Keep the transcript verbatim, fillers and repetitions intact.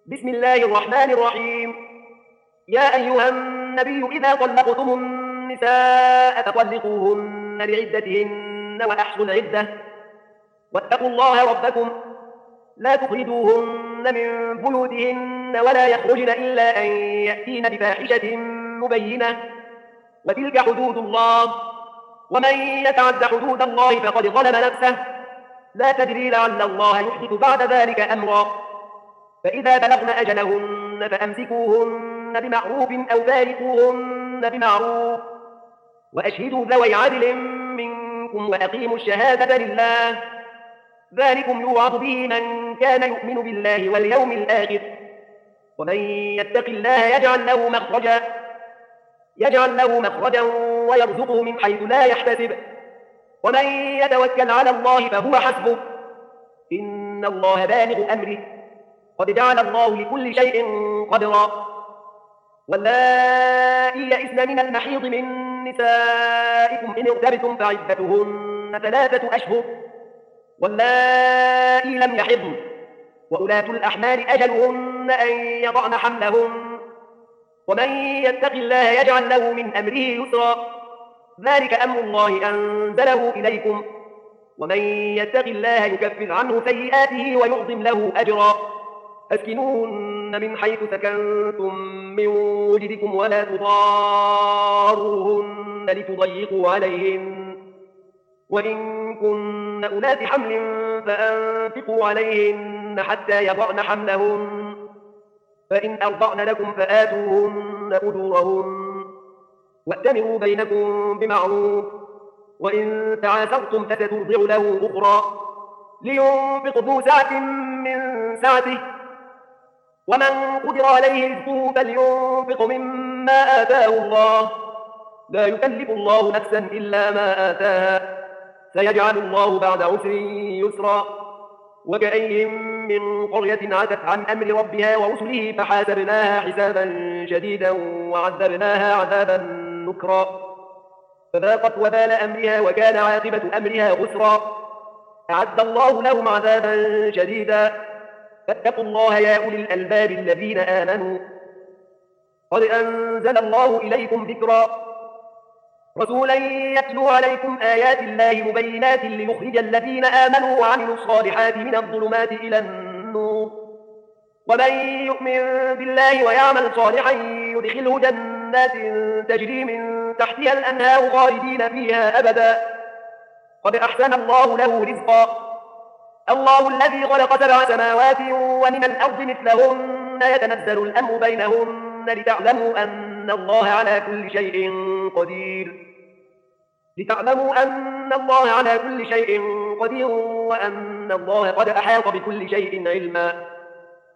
بسم الله الرحمن الرحيم. يا أيها النبي إذا طلقتم النساء فطلقوهن لعدتهن وأحصوا العدة واتقوا الله ربكم لا تخرجوهن من بيوتهن ولا يخرجن إلا أن يأتين بفاحشة مبينة وتلك حدود الله ومن يتعد حدود الله فقد ظلم نفسه لا تدري لعل الله يحدث بعد ذلك أمرا. فإذا بلغن أجلهن فأمسكوهن بمعروف أو فارقوهن بمعروف وأشهدوا ذوي عدل منكم وأقيموا الشهادة لله ذلكم يوعظ به من كان يؤمن بالله واليوم الآخر ومن يتق الله يجعل له مخرجا يجعل له مخرجا ويرزقه من حيث لا يحتسب ومن يتوكل على الله فهو حسبه إن الله بالغ أمره قد جعل الله لكل شيء قدرا. واللائي يئسن من المحيض من نسائكم إن ارتبتم فعدتهن ثلاثة أشهر واللائي لم يحضن وأولاة الأحمال أجلهن أن يضعن حملهن ومن يتق الله يجعل له من أمره يسرا ذلك أمر الله أنزله إليكم ومن يتق الله يكفر عنه سيئاته ويعظم له أجرا. أسكنوهن من حيث سكنتم من وجدكم ولا تضاروهن لتضيقوا عليهن وإن كن أولات حمل فأنفقوا عليهن حتى يضعن حملهن فإن أرضعن لكم فآتوهن أجورهن وأتمروا بينكم بمعروف وإن تعاسرتم فسترضع له أخرى لينفق ذو سعة من سعته ومن قدر عليه رزقه فلينفق مما آتاه الله لا يكلف الله نفسا إلا ما آتاها سيجعل الله بعد عسر يسرا. وكأي من قرية عتت عن أمر ربها ورسله فحاسبناها حسابا شديدا وعذبناها عذابا نكرا فذاقت وبال أمرها وكان عاقبة أمرها خسرا. أعد الله لهم عذابا شديدا فاتقوا الله يا أولي الألباب الذين آمنوا قد أنزل الله إليكم ذكرا رسولا يتلو عليكم آيات الله مبينات ليخرج الذين آمنوا وعملوا الصالحات من الظلمات إلى النور ومن يؤمن بالله ويعمل صالحا يدخله جنات تجري من تحتها الأنهار خالدين فيها أبدا قد أحسن الله له رزقا. الله الذي خلق سبع سماوات ومن الأرض مثلهن يتنزل الأمر بينهن لتعلموا أن الله على كل شيء قدير لتعلموا أن الله على كل شيء قدير وأن الله قد أحاط بكل شيء علما.